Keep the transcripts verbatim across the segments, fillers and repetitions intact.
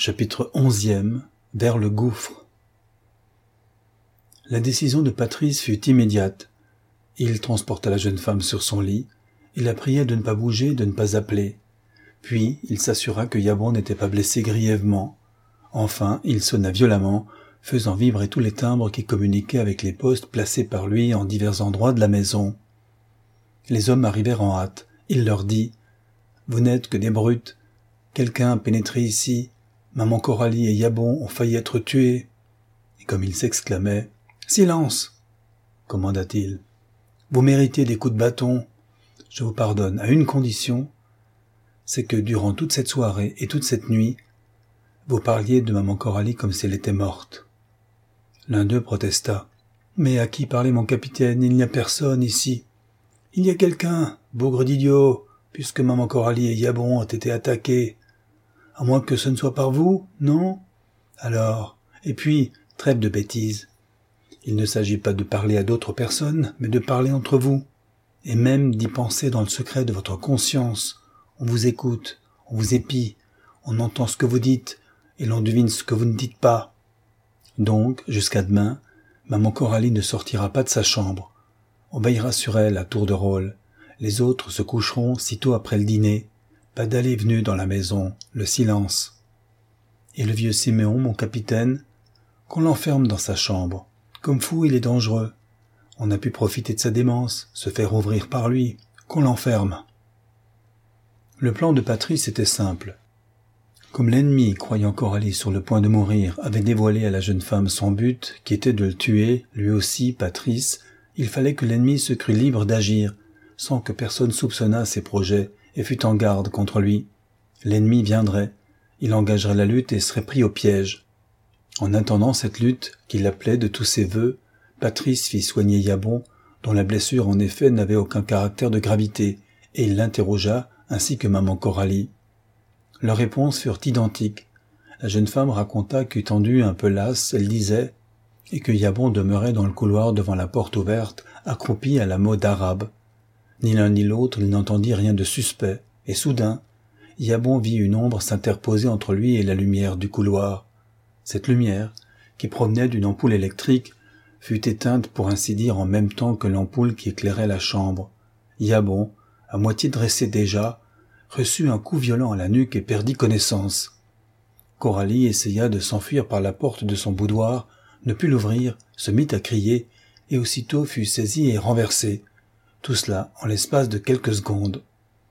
Chapitre onzième. Vers le gouffre. La décision de Patrice fut immédiate. Il transporta la jeune femme sur son lit, il la pria de ne pas bouger, de ne pas appeler. Puis, il s'assura que Yabon n'était pas blessé grièvement. Enfin, il sonna violemment, faisant vibrer tous les timbres qui communiquaient avec les postes placés par lui en divers endroits de la maison. Les hommes arrivèrent en hâte. Il leur dit « Vous n'êtes que des brutes. Quelqu'un a pénétré ici. Maman Coralie et Yabon ont failli être tués. » Et comme il s'exclamait « Silence !» commanda-t-il. « Vous méritez des coups de bâton. Je vous pardonne à une condition, c'est que durant toute cette soirée et toute cette nuit, vous parliez de maman Coralie comme si elle était morte. » L'un d'eux protesta. « Mais à qui parlait mon capitaine? Il n'y a personne ici. »« Il y a quelqu'un, bougre d'idiot, puisque maman Coralie et Yabon ont été attaqués. À moins que ce ne soit par vous, non? Alors, et puis, trêve de bêtises. Il ne s'agit pas de parler à d'autres personnes, mais de parler entre vous, et même d'y penser dans le secret de votre conscience. On vous écoute, on vous épie, on entend ce que vous dites, et l'on devine ce que vous ne dites pas. Donc, jusqu'à demain, maman Coralie ne sortira pas de sa chambre. On veillera sur elle à tour de rôle. Les autres se coucheront sitôt après le dîner. Pas d'aller et venue dans la maison, le silence. Et le vieux Siméon, mon capitaine, qu'on l'enferme dans sa chambre. Comme fou, il est dangereux. On a pu profiter de sa démence, se faire ouvrir par lui. Qu'on l'enferme. Le plan de Patrice était simple. Comme l'ennemi, croyant Coralie sur le point de mourir, avait dévoilé à la jeune femme son but, qui était de le tuer, lui aussi, Patrice, il fallait que l'ennemi se crût libre d'agir, sans que personne soupçonnât ses projets, et fût en garde contre lui. L'ennemi viendrait, il engagerait la lutte et serait pris au piège. En attendant cette lutte, qu'il appelait de tous ses vœux, Patrice fit soigner Yabon, dont la blessure en effet n'avait aucun caractère de gravité, et il l'interrogea, ainsi que maman Coralie. Leurs réponses furent identiques. La jeune femme raconta qu'étendue un peu lasse, elle disait, et que Yabon demeurait dans le couloir devant la porte ouverte, accroupi à la mode arabe. Ni l'un ni l'autre il n'entendit rien de suspect, et soudain, Yabon vit une ombre s'interposer entre lui et la lumière du couloir. Cette lumière, qui provenait d'une ampoule électrique, fut éteinte pour ainsi dire en même temps que l'ampoule qui éclairait la chambre. Yabon, à moitié dressé déjà, reçut un coup violent à la nuque et perdit connaissance. Coralie essaya de s'enfuir par la porte de son boudoir, ne put l'ouvrir, se mit à crier, et aussitôt fut saisie et renversée. Tout cela en l'espace de quelques secondes.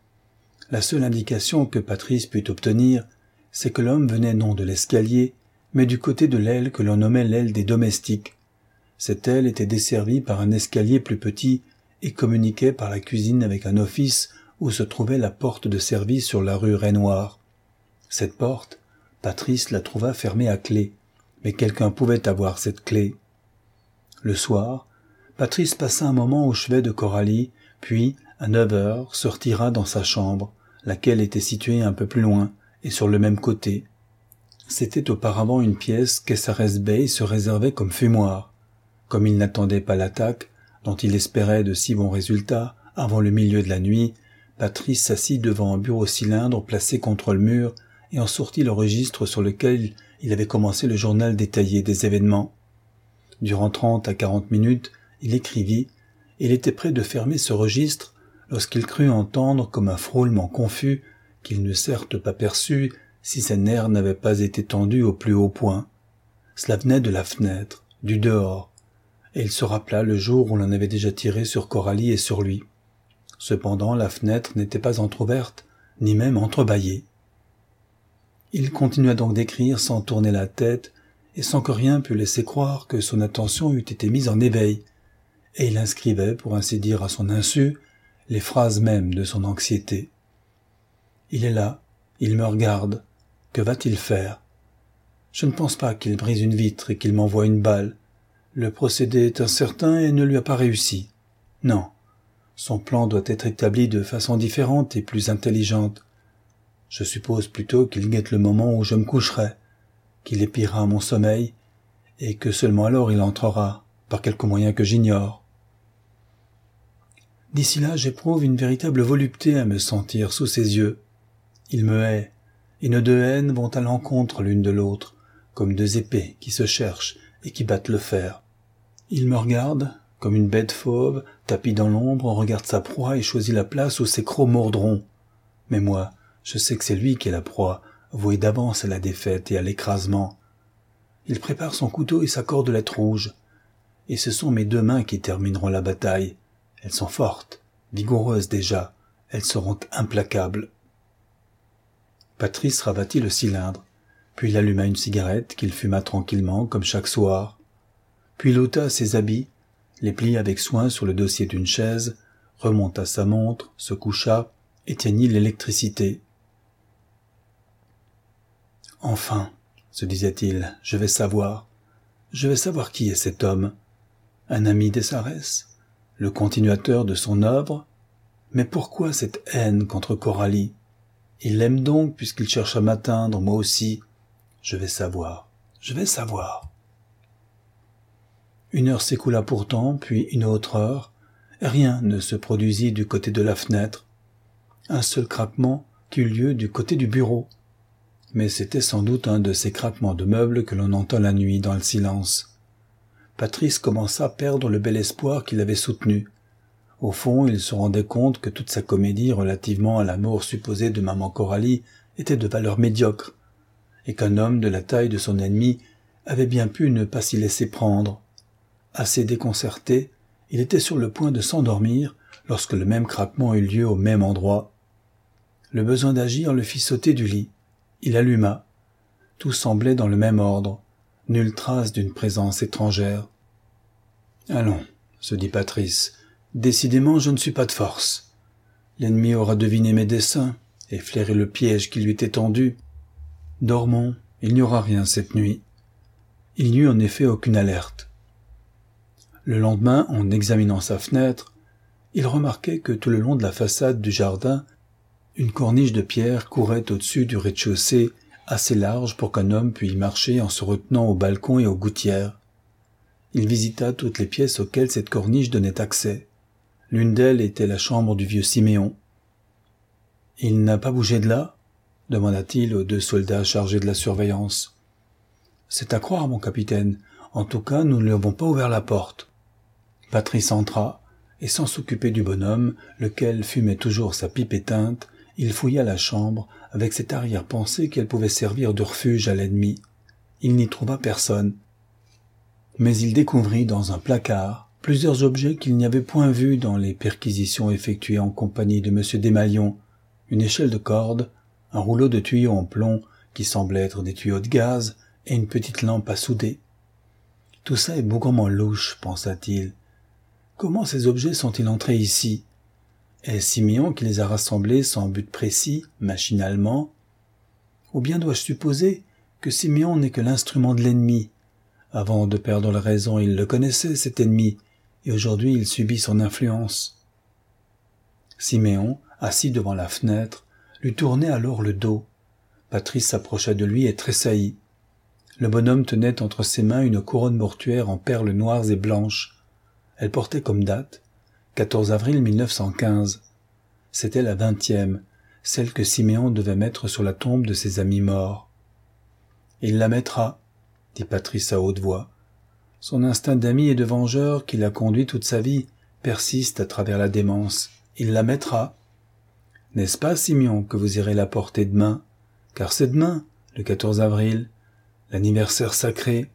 La seule indication que Patrice put obtenir, c'est que l'homme venait non de l'escalier, mais du côté de l'aile que l'on nommait l'aile des domestiques. Cette aile était desservie par un escalier plus petit et communiquait par la cuisine avec un office où se trouvait la porte de service sur la rue Rainoir. Cette porte, Patrice la trouva fermée à clé, mais quelqu'un pouvait avoir cette clé. Le soir, Patrice passa un moment au chevet de Coralie, puis, à neuf heures, se retira dans sa chambre, laquelle était située un peu plus loin, et sur le même côté. C'était auparavant une pièce qu'Essares Bey se réservait comme fumoir. Comme il n'attendait pas l'attaque, dont il espérait de si bons résultats, avant le milieu de la nuit, Patrice s'assit devant un bureau cylindre placé contre le mur et en sortit le registre sur lequel il avait commencé le journal détaillé des événements. Durant trente à quarante minutes, il écrivit, et il était près de fermer ce registre lorsqu'il crut entendre comme un frôlement confus qu'il n'eût certes pas perçu si ses nerfs n'avaient pas été tendus au plus haut point. Cela venait de la fenêtre, du dehors, et il se rappela le jour où l'on avait déjà tiré sur Coralie et sur lui. Cependant, la fenêtre n'était pas entr'ouverte, ni même entrebâillée. Il continua donc d'écrire sans tourner la tête, et sans que rien pût laisser croire que son attention eût été mise en éveil, et il inscrivait, pour ainsi dire à son insu, les phrases mêmes de son anxiété. Il est là, il me regarde, que va-t-il faire? Je ne pense pas qu'il brise une vitre et qu'il m'envoie une balle. Le procédé est incertain et ne lui a pas réussi. Non, son plan doit être établi de façon différente et plus intelligente. Je suppose plutôt qu'il guette le moment où je me coucherai, qu'il épiera mon sommeil, et que seulement alors il entrera, par quelque moyen que j'ignore. D'ici là, j'éprouve une véritable volupté à me sentir sous ses yeux. Il me hait, et nos deux haines vont à l'encontre l'une de l'autre, comme deux épées qui se cherchent et qui battent le fer. Il me regarde, comme une bête fauve, tapie dans l'ombre, regarde sa proie et choisit la place où ses crocs mordront. Mais moi, je sais que c'est lui qui est la proie, voué d'avance à la défaite et à l'écrasement. Il prépare son couteau et sa cordelette rouge. Et ce sont mes deux mains qui termineront la bataille. Elles sont fortes, vigoureuses déjà, elles seront implacables. Patrice rabattit le cylindre, puis il alluma une cigarette qu'il fuma tranquillement comme chaque soir. Puis il ôta ses habits, les plia avec soin sur le dossier d'une chaise, remonta sa montre, se coucha, éteignit l'électricité. « Enfin, se disait-il, je vais savoir. Je vais savoir qui est cet homme. Un ami d'Essarès? Le continuateur de son œuvre? Mais pourquoi cette haine contre Coralie? Il l'aime donc puisqu'il cherche à m'atteindre, moi aussi. Je vais savoir, je vais savoir. » Une heure s'écoula pourtant, puis une autre heure. Rien ne se produisit du côté de la fenêtre. Un seul craquement qui eut lieu du côté du bureau. Mais c'était sans doute un de ces craquements de meubles que l'on entend la nuit dans le silence. Patrice commença à perdre le bel espoir qu'il avait soutenu. Au fond, il se rendait compte que toute sa comédie relativement à l'amour supposé de maman Coralie était de valeur médiocre, et qu'un homme de la taille de son ennemi avait bien pu ne pas s'y laisser prendre. Assez déconcerté, il était sur le point de s'endormir lorsque le même craquement eut lieu au même endroit. Le besoin d'agir le fit sauter du lit. Il alluma. Tout semblait dans le même ordre. Nulle trace d'une présence étrangère. « Allons, » se dit Patrice, « décidément je ne suis pas de force. L'ennemi aura deviné mes desseins et flairé le piège qui lui était tendu. Dormons, il n'y aura rien cette nuit. » Il n'y eut en effet aucune alerte. Le lendemain, en examinant sa fenêtre, il remarquait que tout le long de la façade du jardin, une corniche de pierre courait au-dessus du rez-de-chaussée, assez large pour qu'un homme pût y marcher en se retenant au balcon et aux gouttières. Il visita toutes les pièces auxquelles cette corniche donnait accès. L'une d'elles était la chambre du vieux Siméon. « Il n'a pas bougé de là ?» demanda-t-il aux deux soldats chargés de la surveillance. « C'est à croire, mon capitaine. En tout cas, nous ne lui avons pas ouvert la porte. » Patrice entra, et sans s'occuper du bonhomme, lequel fumait toujours sa pipe éteinte, il fouilla la chambre avec cette arrière-pensée qu'elle pouvait servir de refuge à l'ennemi. Il n'y trouva personne. Mais il découvrit dans un placard plusieurs objets qu'il n'y avait point vus dans les perquisitions effectuées en compagnie de M. Desmalions, une échelle de corde, un rouleau de tuyaux en plomb qui semblait être des tuyaux de gaz et une petite lampe à souder. « Tout ça est bougrement louche, pensa-t-il. Comment ces objets sont-ils entrés ici? Est-ce Siméon qui les a rassemblés sans but précis, machinalement? Ou bien dois-je supposer que Siméon n'est que l'instrument de l'ennemi? Avant de perdre la raison, il le connaissait, cet ennemi, et aujourd'hui il subit son influence. » Siméon, assis devant la fenêtre, lui tournait alors le dos. Patrice s'approcha de lui et tressaillit. Le bonhomme tenait entre ses mains une couronne mortuaire en perles noires et blanches. Elle portait comme date quatorze avril mille neuf cent quinze. C'était la vingtième, celle que Siméon devait mettre sur la tombe de ses amis morts. « Il la mettra, » dit Patrice à haute voix. Son instinct d'ami et de vengeur qui l'a conduit toute sa vie persiste à travers la démence. Il la mettra. N'est-ce pas, Siméon, que vous irez la porter demain? Car c'est demain, le quatorze avril, l'anniversaire sacré.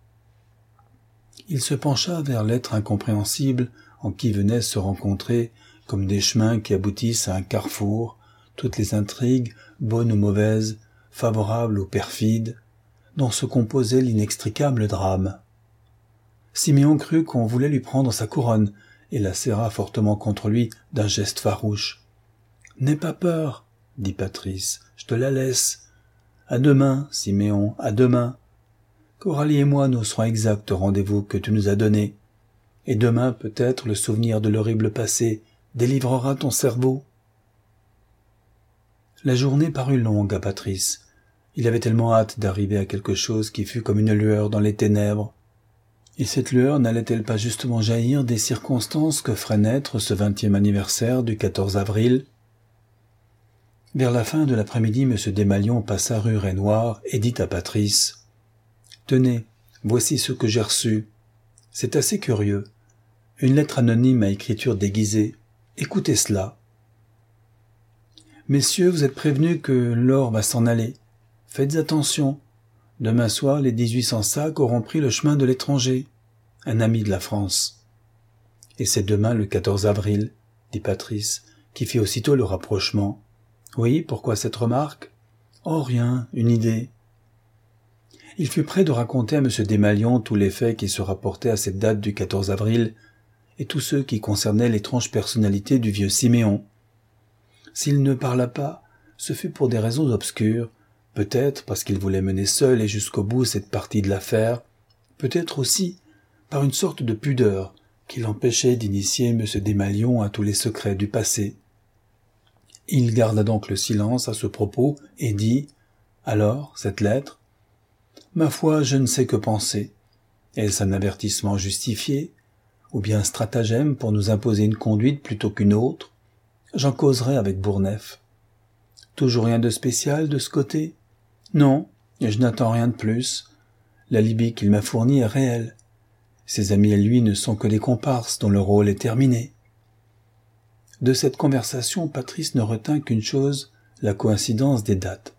Il se pencha vers l'être incompréhensible en qui venaient se rencontrer, comme des chemins qui aboutissent à un carrefour, toutes les intrigues, bonnes ou mauvaises, favorables ou perfides, dont se composait l'inextricable drame. Siméon crut qu'on voulait lui prendre sa couronne, et la serra fortement contre lui d'un geste farouche. « N'aie pas peur, » dit Patrice, « je te la laisse. À demain, Siméon, à demain. Coralie et moi nous serons exacts au rendez-vous que tu nous as donné. Et demain, peut-être, le souvenir de l'horrible passé délivrera ton cerveau. » La journée parut longue à Patrice. Il avait tellement hâte d'arriver à quelque chose qui fût comme une lueur dans les ténèbres. Et cette lueur n'allait-elle pas justement jaillir des circonstances que ferait naître ce vingtième anniversaire du quatorze avril? Vers la fin de l'après-midi, M. Desmalions passa rue Rainoir et dit à Patrice « Tenez, voici ce que j'ai reçu. C'est assez curieux. Une lettre anonyme à écriture déguisée. Écoutez cela. Messieurs, vous êtes prévenus que l'or va s'en aller. Faites attention. Demain soir, les dix-huit cents sacs auront pris le chemin de l'étranger. Un ami de la France. Et c'est demain le quatorze avril, dit Patrice, qui fit aussitôt le rapprochement. Oui, pourquoi cette remarque? Oh, rien, une idée. Il fut prêt de raconter à M. Desmalions tous les faits qui se rapportaient à cette date du quatorze avril et tous ceux qui concernaient l'étrange personnalité du vieux Siméon. S'il ne parla pas, ce fut pour des raisons obscures, peut-être parce qu'il voulait mener seul et jusqu'au bout cette partie de l'affaire, peut-être aussi par une sorte de pudeur qui l'empêchait d'initier M. Desmalions à tous les secrets du passé. Il garda donc le silence à ce propos et dit « Alors, cette lettre ? Ma foi, je ne sais que penser. Est-ce un avertissement justifié, ou bien un stratagème pour nous imposer une conduite plutôt qu'une autre? J'en causerai avec Bourneuf. Toujours rien de spécial de ce côté? Non, et je n'attends rien de plus. L'alibi qu'il m'a fourni est réel. Ses amis et lui ne sont que des comparses dont le rôle est terminé. » De cette conversation, Patrice ne retint qu'une chose, la coïncidence des dates.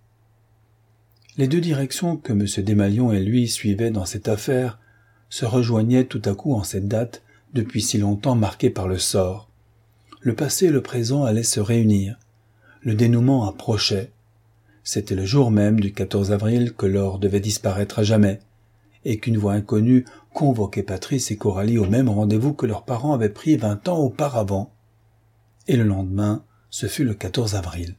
Les deux directions que M. Desmalions et lui suivaient dans cette affaire se rejoignaient tout à coup en cette date depuis si longtemps marquée par le sort. Le passé et le présent allaient se réunir. Le dénouement approchait. C'était le jour même du quatorze avril que l'or devait disparaître à jamais, et qu'une voix inconnue convoquait Patrice et Coralie au même rendez-vous que leurs parents avaient pris vingt ans auparavant. Et le lendemain, ce fut le quatorze avril.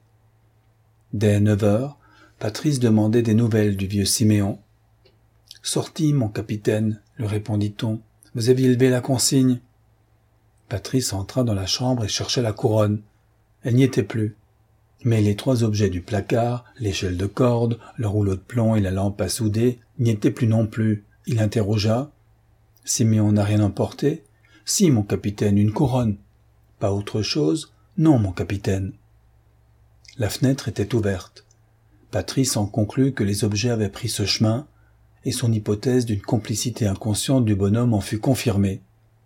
Dès neuf heures, Patrice demandait des nouvelles du vieux Siméon. « Sorti, mon capitaine, lui répondit-on. Vous aviez élevé la consigne. » Patrice entra dans la chambre et chercha la couronne. Elle n'y était plus. Mais les trois objets du placard, l'échelle de corde, le rouleau de plomb et la lampe à souder, n'y étaient plus non plus. Il interrogea. « Siméon n'a rien emporté? »« Si, mon capitaine, une couronne. »« Pas autre chose? »« Non, mon capitaine. » La fenêtre était ouverte. Patrice en conclut que les objets avaient pris ce chemin, et son hypothèse d'une complicité inconsciente du bonhomme en fut confirmée.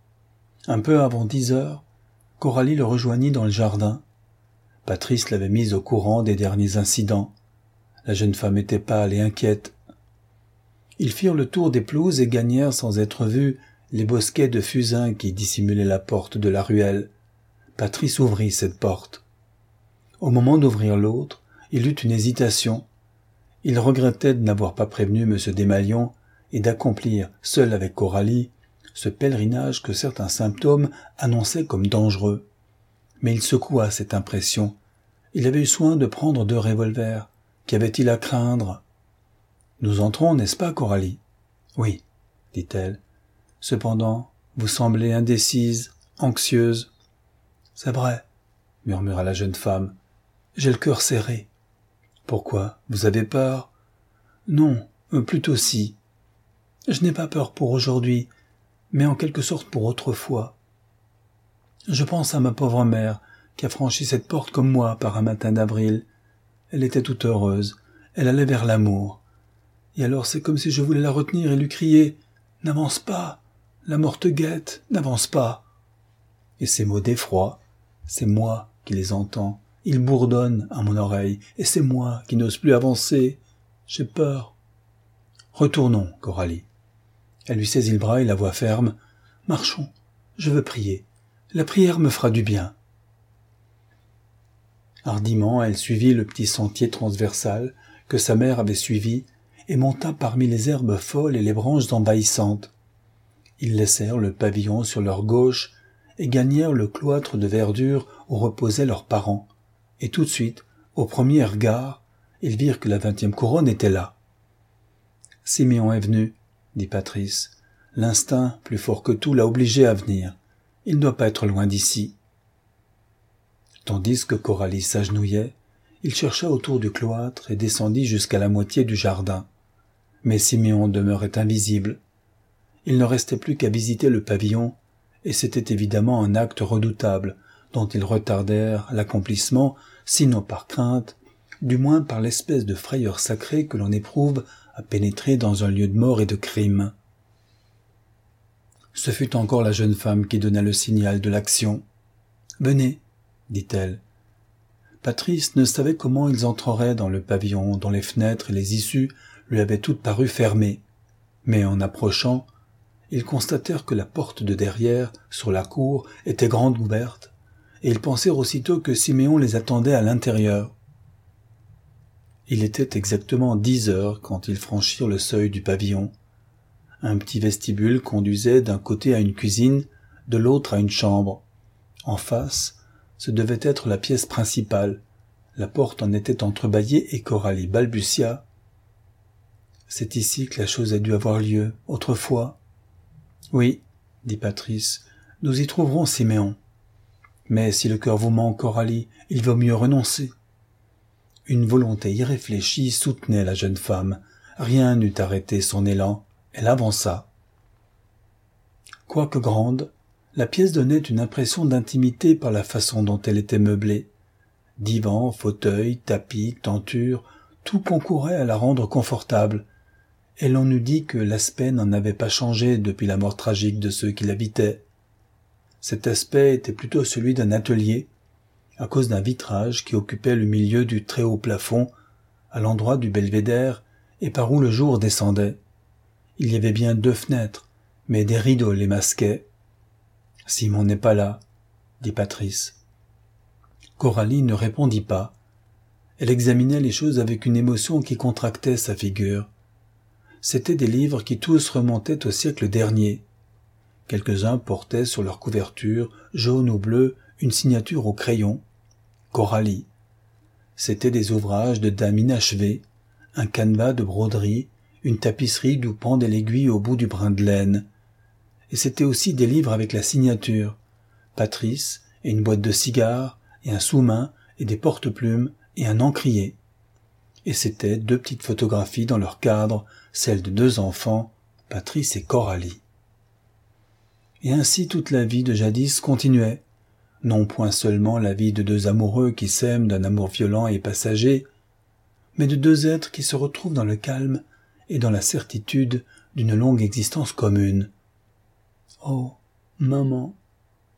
Un peu avant dix heures, Coralie le rejoignit dans le jardin. Patrice l'avait mise au courant des derniers incidents. La jeune femme était pâle et inquiète. Ils firent le tour des pelouses et gagnèrent sans être vus les bosquets de fusains qui dissimulaient la porte de la ruelle. Patrice ouvrit cette porte. Au moment d'ouvrir l'autre, il eut une hésitation. Il regrettait de n'avoir pas prévenu M. Desmalions et d'accomplir, seul avec Coralie, ce pèlerinage que certains symptômes annonçaient comme dangereux. Mais il secoua cette impression. Il avait eu soin de prendre deux revolvers. Qu'avait-il à craindre? « Nous entrons, n'est-ce pas, Coralie ?»« Oui, dit-elle. Cependant, vous semblez indécise, anxieuse. »« C'est vrai, murmura la jeune femme. J'ai le cœur serré. »« Pourquoi? Vous avez peur? »« Non, plutôt si. Je n'ai pas peur pour aujourd'hui, mais en quelque sorte pour autrefois. Je pense à ma pauvre mère, qui a franchi cette porte comme moi par un matin d'avril. Elle était toute heureuse, elle allait vers l'amour. Et alors c'est comme si je voulais la retenir et lui crier « N'avance pas, la mort te guette, n'avance pas !» Et ces mots d'effroi, c'est moi qui les entends. Ils bourdonnent à mon oreille, et c'est moi qui n'ose plus avancer. J'ai peur. Retournons, Coralie. Elle lui saisit le bras et la voix ferme. « Marchons, je veux prier. La prière me fera du bien. » Hardiment, elle suivit le petit sentier transversal que sa mère avait suivi et monta parmi les herbes folles et les branches envahissantes. Ils laissèrent le pavillon sur leur gauche et gagnèrent le cloître de verdure où reposaient leurs parents. Et tout de suite, au premier regard, ils virent que la vingtième couronne était là. « Siméon est venu, » dit Patrice. « L'instinct, plus fort que tout, l'a obligé à venir. Il ne doit pas être loin d'ici. » Tandis que Coralie s'agenouillait, il chercha autour du cloître et descendit jusqu'à la moitié du jardin. Mais Siméon demeurait invisible. Il ne restait plus qu'à visiter le pavillon, et c'était évidemment un acte redoutable, dont ils retardèrent l'accomplissement, sinon par crainte, du moins par l'espèce de frayeur sacrée que l'on éprouve à pénétrer dans un lieu de mort et de crime. Ce fut encore la jeune femme qui donna le signal de l'action. « Venez », dit-elle. Patrice ne savait comment ils entreraient dans le pavillon dont les fenêtres et les issues lui avaient toutes paru fermées, mais en approchant, ils constatèrent que la porte de derrière, sur la cour, était grande ouverte, et ils pensèrent aussitôt que Siméon les attendait à l'intérieur. Il était exactement dix heures quand ils franchirent le seuil du pavillon. Un petit vestibule conduisait d'un côté à une cuisine, de l'autre à une chambre. En face, ce devait être la pièce principale. La porte en était entrebâillée et Coralie balbutia. « C'est ici que la chose a dû avoir lieu, autrefois. »« Oui, » dit Patrice, « nous y trouverons Siméon. Mais si le cœur vous manque, Coralie, il vaut mieux renoncer. » Une volonté irréfléchie soutenait la jeune femme. Rien n'eût arrêté son élan. Elle avança. Quoique grande, la pièce donnait une impression d'intimité par la façon dont elle était meublée. Divans, fauteuils, tapis, tentures, tout concourait à la rendre confortable, et l'on eût dit que l'aspect n'en avait pas changé depuis la mort tragique de ceux qui l'habitaient. Cet aspect était plutôt celui d'un atelier, à cause d'un vitrage qui occupait le milieu du très haut plafond, à l'endroit du belvédère, et par où le jour descendait. Il y avait bien deux fenêtres, mais des rideaux les masquaient. « Simon n'est pas là, » dit Patrice. Coralie ne répondit pas. Elle examinait les choses avec une émotion qui contractait sa figure. C'étaient des livres qui tous remontaient au siècle dernier. Quelques-uns portaient sur leur couverture, jaune ou bleue, une signature au crayon. Coralie. C'étaient des ouvrages de dames inachevés, un canevas de broderie, une tapisserie d'où pendait l'aiguille au bout du brin de laine. Et c'étaient aussi des livres avec la signature, Patrice, et une boîte de cigares, et un sous-main, et des porte-plumes, et un encrier. Et c'étaient deux petites photographies dans leur cadre, celles de deux enfants, Patrice et Coralie. Et ainsi toute la vie de jadis continuait, non point seulement la vie de deux amoureux qui s'aiment d'un amour violent et passager, mais de deux êtres qui se retrouvent dans le calme et dans la certitude d'une longue existence commune. « Oh, maman, maman !»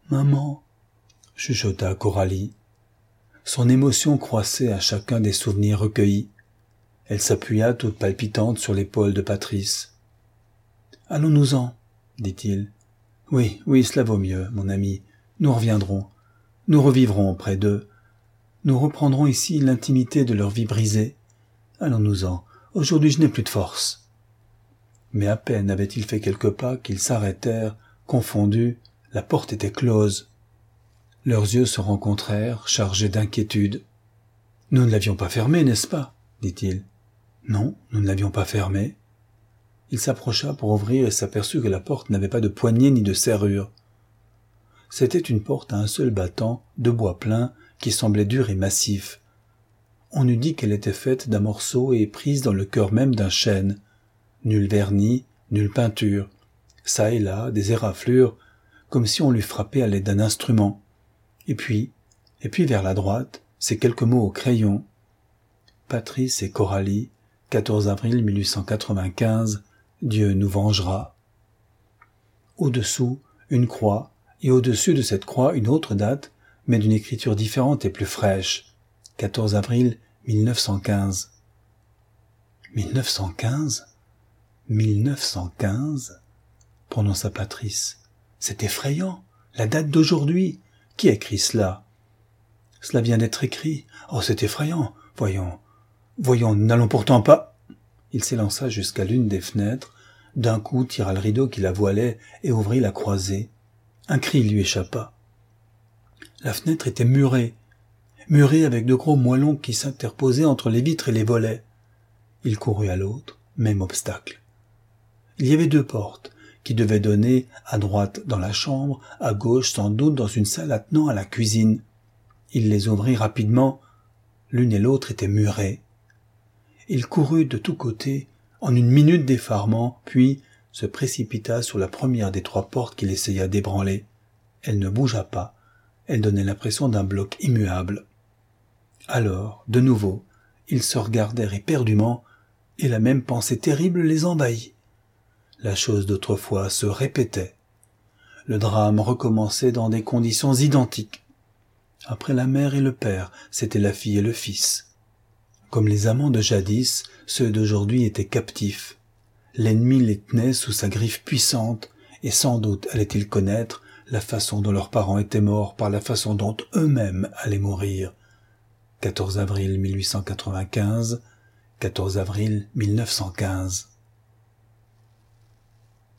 chuchota Coralie. Son émotion croissait à chacun des souvenirs recueillis. Elle s'appuya toute palpitante sur l'épaule de Patrice. « Allons-nous-en, » dit-il. « Oui, oui, cela vaut mieux, mon ami. Nous reviendrons. Nous revivrons près d'eux. Nous reprendrons ici l'intimité de leur vie brisée. Allons-nous-en. Aujourd'hui, je n'ai plus de force. » Mais à peine avait-il fait quelques pas qu'ils s'arrêtèrent, confondus. La porte était close. Leurs yeux se rencontrèrent, chargés d'inquiétude. « Nous ne l'avions pas fermée, n'est-ce pas ?» dit-il. « Non, nous ne l'avions pas fermée. » Il s'approcha pour ouvrir et s'aperçut que la porte n'avait pas de poignée ni de serrure. C'était une porte à un seul battant, de bois plein, qui semblait dur et massif. On eût dit qu'elle était faite d'un morceau et prise dans le cœur même d'un chêne. Nul vernis, nulle peinture. Ça et là, des éraflures, comme si on l'eût frappé à l'aide d'un instrument. Et puis, et puis vers la droite, ces quelques mots au crayon. Patrice et Coralie, quatorze avril mille huit cent quatre-vingt-quinze, Dieu nous vengera. Au-dessous, une croix, et au-dessus de cette croix une autre date, mais d'une écriture différente et plus fraîche. quatorze avril mille neuf cent quinze. mille neuf cent quinze? mille neuf cent quinze? Prononça Patrice. C'est effrayant, la date d'aujourd'hui. Qui a écrit cela? Cela vient d'être écrit. Oh, c'est effrayant. Voyons, voyons, n'allons pourtant pas... Il s'élança jusqu'à l'une des fenêtres, d'un coup tira le rideau qui la voilait et ouvrit la croisée. Un cri lui échappa. La fenêtre était murée, murée avec de gros moellons qui s'interposaient entre les vitres et les volets. Il courut à l'autre, même obstacle. Il y avait deux portes, qui devaient donner à droite dans la chambre, à gauche sans doute dans une salle attenant à la cuisine. Il les ouvrit rapidement, l'une et l'autre étaient murées. Il courut de tous côtés, en une minute d'effarement, puis se précipita sur la première des trois portes qu'il essaya d'ébranler. Elle ne bougea pas, elle donnait l'impression d'un bloc immuable. Alors, de nouveau, Ils se regardèrent éperdument, et la même pensée terrible les envahit. La chose d'autrefois se répétait. Le drame recommençait dans des conditions identiques. Après la mère et le père, c'était la fille et le fils. Comme les amants de jadis, ceux d'aujourd'hui étaient captifs. L'ennemi les tenait sous sa griffe puissante, et sans doute allaient-ils connaître la façon dont leurs parents étaient morts par la façon dont eux-mêmes allaient mourir. quatorze avril mille huit cent quatre-vingt-quinze, quatorze avril mille neuf cent quinze.